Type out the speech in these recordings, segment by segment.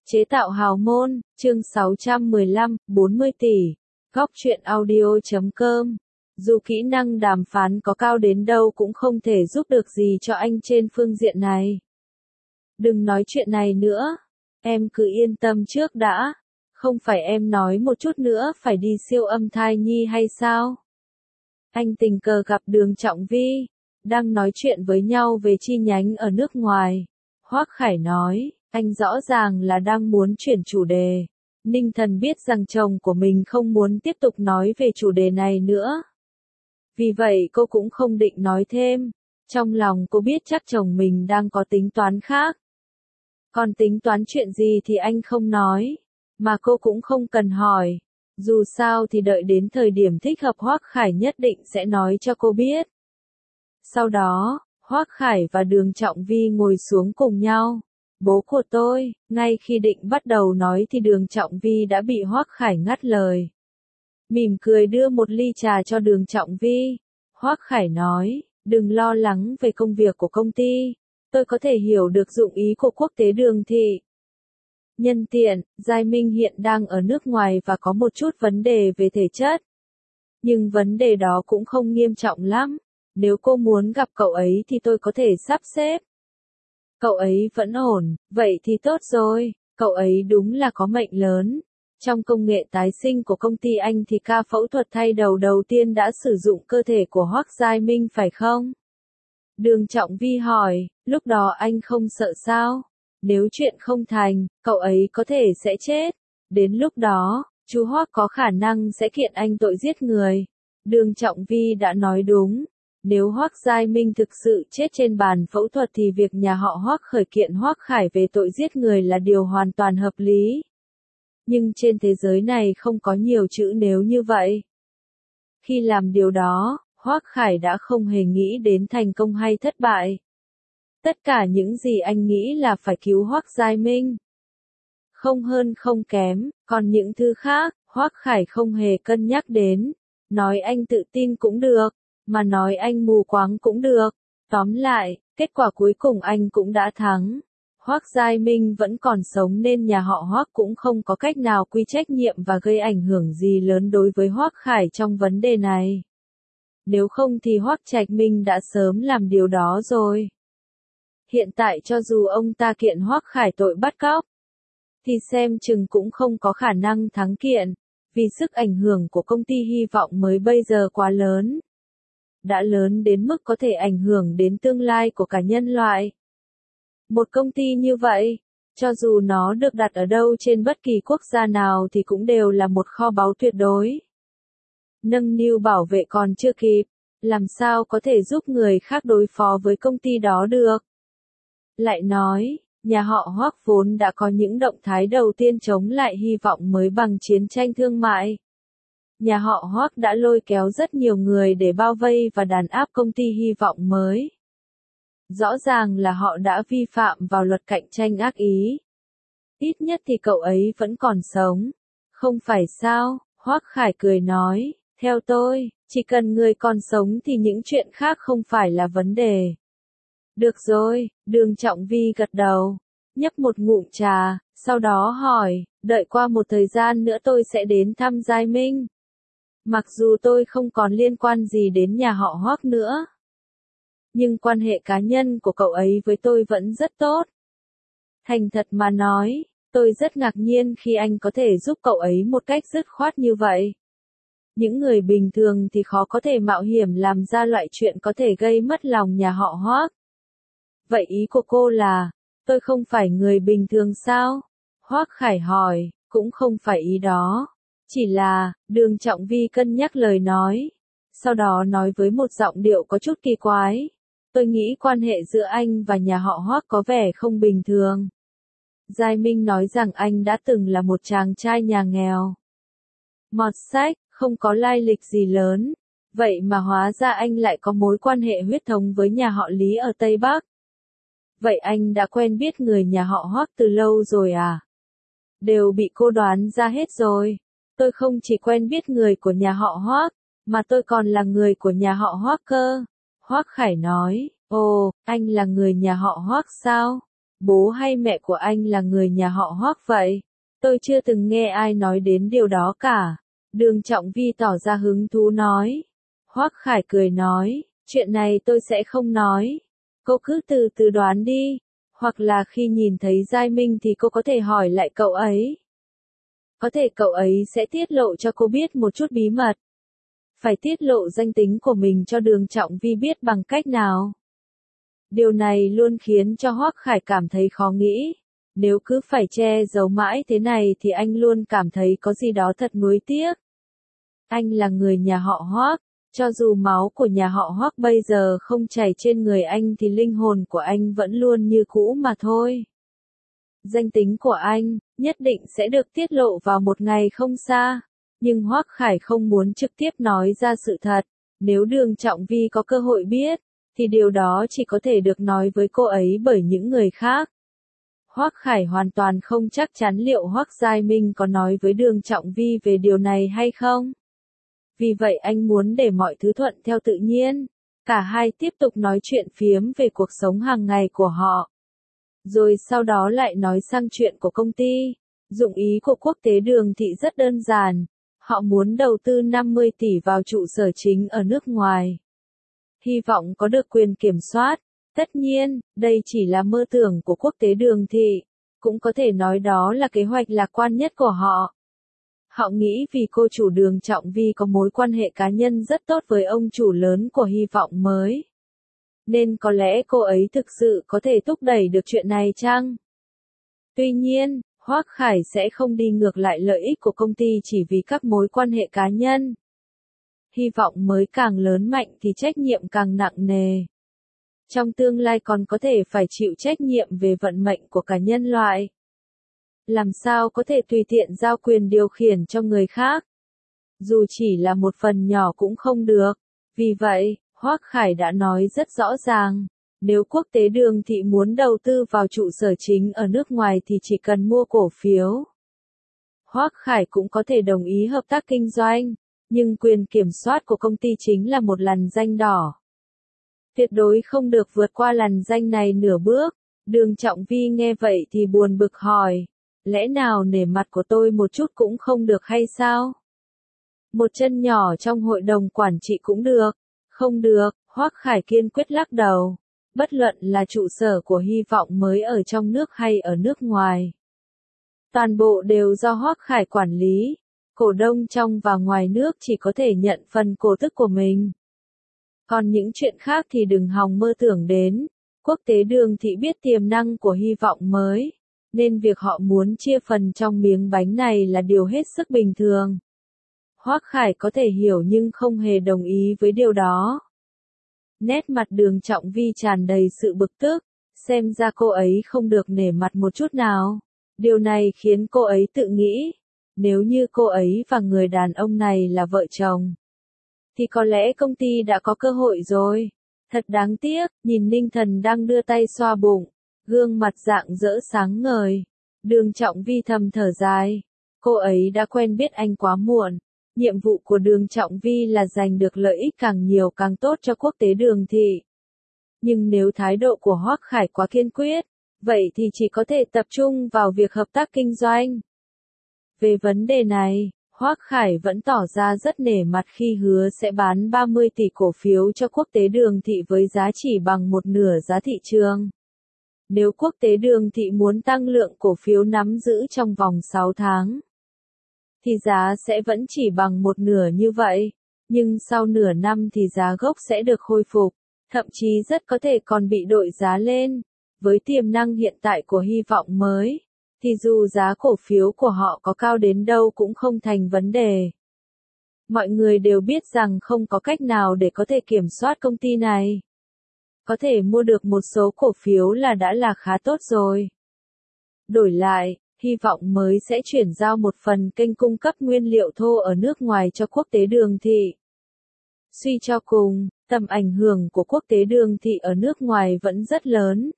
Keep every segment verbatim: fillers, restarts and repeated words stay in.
Chế tạo hào môn, chương sáu trăm mười lăm, bốn mươi tỷ. Góc truyện audio chấm com. Dù kỹ năng đàm phán có cao đến đâu cũng không thể giúp được gì cho anh trên phương diện này. Đừng nói chuyện này nữa. Em cứ yên tâm trước đã. Không phải em nói một chút nữa phải đi siêu âm thai nhi hay sao? Anh tình cờ gặp Đường Trọng Vi. Đang nói chuyện với nhau về chi nhánh ở nước ngoài. Hoắc Khải nói. Anh rõ ràng là đang muốn chuyển chủ đề. Ninh Thần biết rằng chồng của mình không muốn tiếp tục nói về chủ đề này nữa. Vì vậy cô cũng không định nói thêm. Trong lòng cô biết chắc chồng mình đang có tính toán khác. Còn tính toán chuyện gì thì anh không nói. Mà cô cũng không cần hỏi. Dù sao thì đợi đến thời điểm thích hợp Hoắc Khải nhất định sẽ nói cho cô biết. Sau đó, Hoắc Khải và Đường Trọng Vi ngồi xuống cùng nhau. Bố của tôi, ngay khi định bắt đầu nói thì Đường Trọng Vi đã bị Hoắc Khải ngắt lời. Mỉm cười đưa một ly trà cho Đường Trọng Vi. Hoắc Khải nói, đừng lo lắng về công việc của công ty. Tôi có thể hiểu được dụng ý của Quốc tế Đường Thị. Nhân tiện, Giai Minh hiện đang ở nước ngoài và có một chút vấn đề về thể chất. Nhưng vấn đề đó cũng không nghiêm trọng lắm. Nếu cô muốn gặp cậu ấy thì tôi có thể sắp xếp. Cậu ấy vẫn ổn, vậy thì tốt rồi, cậu ấy đúng là có mệnh lớn. Trong công nghệ tái sinh của công ty anh thì ca phẫu thuật thay đầu đầu tiên đã sử dụng cơ thể của Hoắc Giai Minh phải không? Đường Trọng Vi hỏi, lúc đó anh không sợ sao? Nếu chuyện không thành, cậu ấy có thể sẽ chết. Đến lúc đó, chú Hoắc có khả năng sẽ kiện anh tội giết người. Đường Trọng Vi đã nói đúng. Nếu Hoắc Giai Minh thực sự chết trên bàn phẫu thuật thì việc nhà họ Hoắc khởi kiện Hoắc Khải về tội giết người là điều hoàn toàn hợp lý. Nhưng trên thế giới này không có nhiều chữ nếu như vậy. Khi làm điều đó, Hoắc Khải đã không hề nghĩ đến thành công hay thất bại. Tất cả những gì anh nghĩ là phải cứu Hoắc Giai Minh. Không hơn không kém, còn những thứ khác, Hoắc Khải không hề cân nhắc đến. Nói anh tự tin cũng được. Mà nói anh mù quáng cũng được. Tóm lại, kết quả cuối cùng anh cũng đã thắng. Hoắc Giai Minh vẫn còn sống nên nhà họ Hoắc cũng không có cách nào quy trách nhiệm và gây ảnh hưởng gì lớn đối với Hoắc Khải trong vấn đề này. Nếu không thì Hoắc Trạch Minh đã sớm làm điều đó rồi. Hiện tại cho dù ông ta kiện Hoắc Khải tội bắt cóc, thì xem chừng cũng không có khả năng thắng kiện, vì sức ảnh hưởng của công ty hy vọng mới bây giờ quá lớn. Đã lớn đến mức có thể ảnh hưởng đến tương lai của cả nhân loại. Một công ty như vậy, cho dù nó được đặt ở đâu trên bất kỳ quốc gia nào thì cũng đều là một kho báu tuyệt đối. Nâng niu bảo vệ còn chưa kịp, làm sao có thể giúp người khác đối phó với công ty đó được. Lại nói, nhà họ Hoắc vốn đã có những động thái đầu tiên chống lại hy vọng mới bằng chiến tranh thương mại. Nhà họ Hoắc đã lôi kéo rất nhiều người để bao vây và đàn áp công ty hy vọng mới. Rõ ràng là họ đã vi phạm vào luật cạnh tranh ác ý. Ít nhất thì cậu ấy vẫn còn sống. Không phải sao? Hoắc Khải cười nói, theo tôi, chỉ cần người còn sống thì những chuyện khác không phải là vấn đề. Được rồi, Đường Trọng Vi gật đầu, nhấp một ngụm trà, sau đó hỏi, đợi qua một thời gian nữa tôi sẽ đến thăm Giai Minh. Mặc dù tôi không còn liên quan gì đến nhà họ Hoắc nữa. Nhưng quan hệ cá nhân của cậu ấy với tôi vẫn rất tốt. Thành thật mà nói, tôi rất ngạc nhiên khi anh có thể giúp cậu ấy một cách dứt khoát như vậy. Những người bình thường thì khó có thể mạo hiểm làm ra loại chuyện có thể gây mất lòng nhà họ Hoắc. Vậy ý của cô là, tôi không phải người bình thường sao? Hoắc Khải hỏi, cũng không phải ý đó. Chỉ là, Đường Trọng Vi cân nhắc lời nói. Sau đó nói với một giọng điệu có chút kỳ quái. Tôi nghĩ quan hệ giữa anh và nhà họ Hoắc có vẻ không bình thường. Giai Minh nói rằng anh đã từng là một chàng trai nhà nghèo. Mọt sách, không có lai lịch gì lớn. Vậy mà hóa ra anh lại có mối quan hệ huyết thống với nhà họ Lý ở Tây Bắc. Vậy anh đã quen biết người nhà họ Hoắc từ lâu rồi à? Đều bị cô đoán ra hết rồi. Tôi không chỉ quen biết người của nhà họ Hoắc, mà tôi còn là người của nhà họ Hoắc cơ. Hoắc Khải nói, ồ, anh là người nhà họ Hoắc sao? Bố hay mẹ của anh là người nhà họ Hoắc vậy? Tôi chưa từng nghe ai nói đến điều đó cả. Đường Trọng Vi tỏ ra hứng thú nói. Hoắc Khải cười nói, chuyện này tôi sẽ không nói. Cô cứ từ từ đoán đi. Hoặc là khi nhìn thấy Giai Minh thì cô có thể hỏi lại cậu ấy. Có thể cậu ấy sẽ tiết lộ cho cô biết một chút bí mật. Phải tiết lộ danh tính của mình cho Đường Trọng Vi biết bằng cách nào? Điều này luôn khiến cho Hoắc Khải cảm thấy khó nghĩ. Nếu cứ phải che giấu mãi thế này thì anh luôn cảm thấy có gì đó thật nuối tiếc. Anh là người nhà họ Hoắc, cho dù máu của nhà họ Hoắc bây giờ không chảy trên người anh thì linh hồn của anh vẫn luôn như cũ mà thôi. Danh tính của anh, nhất định sẽ được tiết lộ vào một ngày không xa. Nhưng Hoắc Khải không muốn trực tiếp nói ra sự thật. Nếu Đường Trọng Vi có cơ hội biết, thì điều đó chỉ có thể được nói với cô ấy bởi những người khác. Hoắc Khải hoàn toàn không chắc chắn liệu Hoắc Giai Minh có nói với Đường Trọng Vi về điều này hay không. Vì vậy anh muốn để mọi thứ thuận theo tự nhiên. Cả hai tiếp tục nói chuyện phiếm về cuộc sống hàng ngày của họ. Rồi sau đó lại nói sang chuyện của công ty. Dụng ý của Quốc tế Đường Thị rất đơn giản. Họ muốn đầu tư năm mươi tỷ vào trụ sở chính ở nước ngoài. Hy vọng có được quyền kiểm soát. Tất nhiên, đây chỉ là mơ tưởng của Quốc tế Đường Thị. Cũng có thể nói đó là kế hoạch lạc quan nhất của họ. Họ nghĩ vì cô chủ Đường Trọng Vi có mối quan hệ cá nhân rất tốt với ông chủ lớn của Hy vọng mới. Nên có lẽ cô ấy thực sự có thể thúc đẩy được chuyện này chăng? Tuy nhiên, Hoắc Khải sẽ không đi ngược lại lợi ích của công ty chỉ vì các mối quan hệ cá nhân. Hy vọng mới càng lớn mạnh thì trách nhiệm càng nặng nề. Trong tương lai còn có thể phải chịu trách nhiệm về vận mệnh của cả nhân loại. Làm sao có thể tùy tiện giao quyền điều khiển cho người khác? Dù chỉ là một phần nhỏ cũng không được. Vì vậy, Hoắc Khải đã nói rất rõ ràng. Nếu Quốc tế Đường Thị muốn đầu tư vào trụ sở chính ở nước ngoài thì chỉ cần mua cổ phiếu. Hoắc Khải cũng có thể đồng ý hợp tác kinh doanh, nhưng quyền kiểm soát của công ty chính là một lằn ranh đỏ. Tuyệt đối không được vượt qua lằn ranh này nửa bước. Đường Trọng Vi nghe vậy thì buồn bực hỏi, lẽ nào nể mặt của tôi một chút cũng không được hay sao? Một chân nhỏ trong hội đồng quản trị cũng được. Không được, Hoắc Khải kiên quyết lắc đầu. Bất luận là trụ sở của Hy vọng mới ở trong nước hay ở nước ngoài. Toàn bộ đều do Hoắc Khải quản lý. Cổ đông trong và ngoài nước chỉ có thể nhận phần cổ tức của mình. Còn những chuyện khác thì đừng hòng mơ tưởng đến. Quốc tế Đường Thị biết tiềm năng của Hy vọng mới, nên việc họ muốn chia phần trong miếng bánh này là điều hết sức bình thường. Hoắc Khải có thể hiểu nhưng không hề đồng ý với điều đó. Nét mặt Đường Trọng Vi tràn đầy sự bực tức, xem ra cô ấy không được nể mặt một chút nào. Điều này khiến cô ấy tự nghĩ, nếu như cô ấy và người đàn ông này là vợ chồng, thì có lẽ công ty đã có cơ hội rồi. Thật đáng tiếc, nhìn Ninh Thần đang đưa tay xoa bụng, gương mặt rạng rỡ sáng ngời. Đường Trọng Vi thầm thở dài, cô ấy đã quen biết anh quá muộn. Nhiệm vụ của Đường Trọng Vi là giành được lợi ích càng nhiều càng tốt cho Quốc tế Đường Thị. Nhưng nếu thái độ của Hoắc Khải quá kiên quyết, vậy thì chỉ có thể tập trung vào việc hợp tác kinh doanh. Về vấn đề này, Hoắc Khải vẫn tỏ ra rất nể mặt khi hứa sẽ bán ba mươi tỷ cổ phiếu cho Quốc tế Đường Thị với giá chỉ bằng một nửa giá thị trường. Nếu Quốc tế Đường Thị muốn tăng lượng cổ phiếu nắm giữ trong vòng sáu tháng, thì giá sẽ vẫn chỉ bằng một nửa như vậy. Nhưng sau nửa năm thì giá gốc sẽ được khôi phục, thậm chí rất có thể còn bị đội giá lên. Với tiềm năng hiện tại của Hy vọng mới, thì dù giá cổ phiếu của họ có cao đến đâu cũng không thành vấn đề. Mọi người đều biết rằng không có cách nào để có thể kiểm soát công ty này. Có thể mua được một số cổ phiếu là đã là khá tốt rồi. Đổi lại, Hy vọng mới sẽ chuyển giao một phần kênh cung cấp nguyên liệu thô ở nước ngoài cho Quốc tế Đường Thị. Suy cho cùng, tầm ảnh hưởng của Quốc tế Đường Thị ở nước ngoài vẫn rất lớn.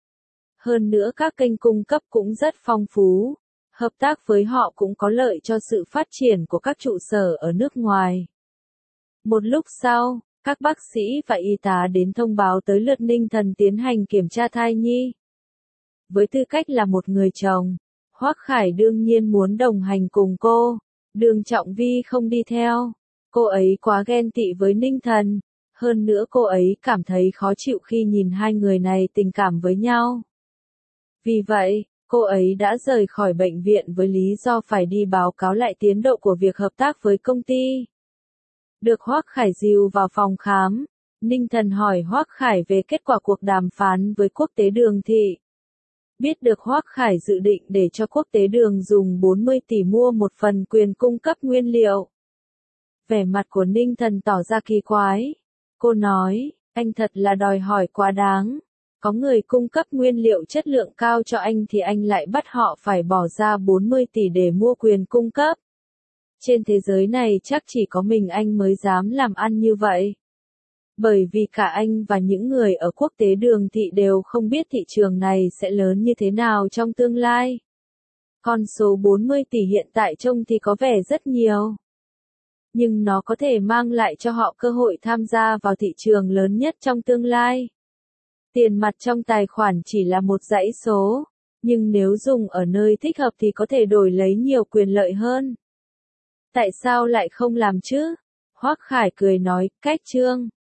Hơn nữa các kênh cung cấp cũng rất phong phú. Hợp tác với họ cũng có lợi cho sự phát triển của các trụ sở ở nước ngoài. Một lúc sau, các bác sĩ và y tá đến thông báo tới lượt Ninh Thần tiến hành kiểm tra thai nhi. với tư cách là một người chồng, Hoắc Khải đương nhiên muốn đồng hành cùng cô. Đường Trọng Vi không đi theo. Cô ấy quá ghen tị với Ninh Thần. Hơn nữa cô ấy cảm thấy khó chịu khi nhìn hai người này tình cảm với nhau. Vì vậy, cô ấy đã rời khỏi bệnh viện với lý do phải đi báo cáo lại tiến độ của việc hợp tác với công ty. Được Hoắc Khải dìu vào phòng khám, Ninh Thần hỏi Hoắc Khải về kết quả cuộc đàm phán với Quốc tế Đường Thị. Biết được Hoắc Khải dự định để cho Quốc tế Đường dùng bốn mươi tỷ mua một phần quyền cung cấp nguyên liệu. Vẻ mặt của Ninh Thần tỏ ra kỳ quái. Cô nói, anh thật là đòi hỏi quá đáng. Có người cung cấp nguyên liệu chất lượng cao cho anh thì anh lại bắt họ phải bỏ ra bốn mươi tỷ để mua quyền cung cấp. Trên thế giới này chắc chỉ có mình anh mới dám làm ăn như vậy. Bởi vì cả anh và những người ở Quốc tế Đường Thị đều không biết thị trường này sẽ lớn như thế nào trong tương lai. Con số bốn mươi tỷ hiện tại trông thì có vẻ rất nhiều. Nhưng nó có thể mang lại cho họ cơ hội tham gia vào thị trường lớn nhất trong tương lai. Tiền mặt trong tài khoản chỉ là một dãy số, nhưng nếu dùng ở nơi thích hợp thì có thể đổi lấy nhiều quyền lợi hơn. Tại sao lại không làm chứ? Hoắc Khải cười nói, cách Trương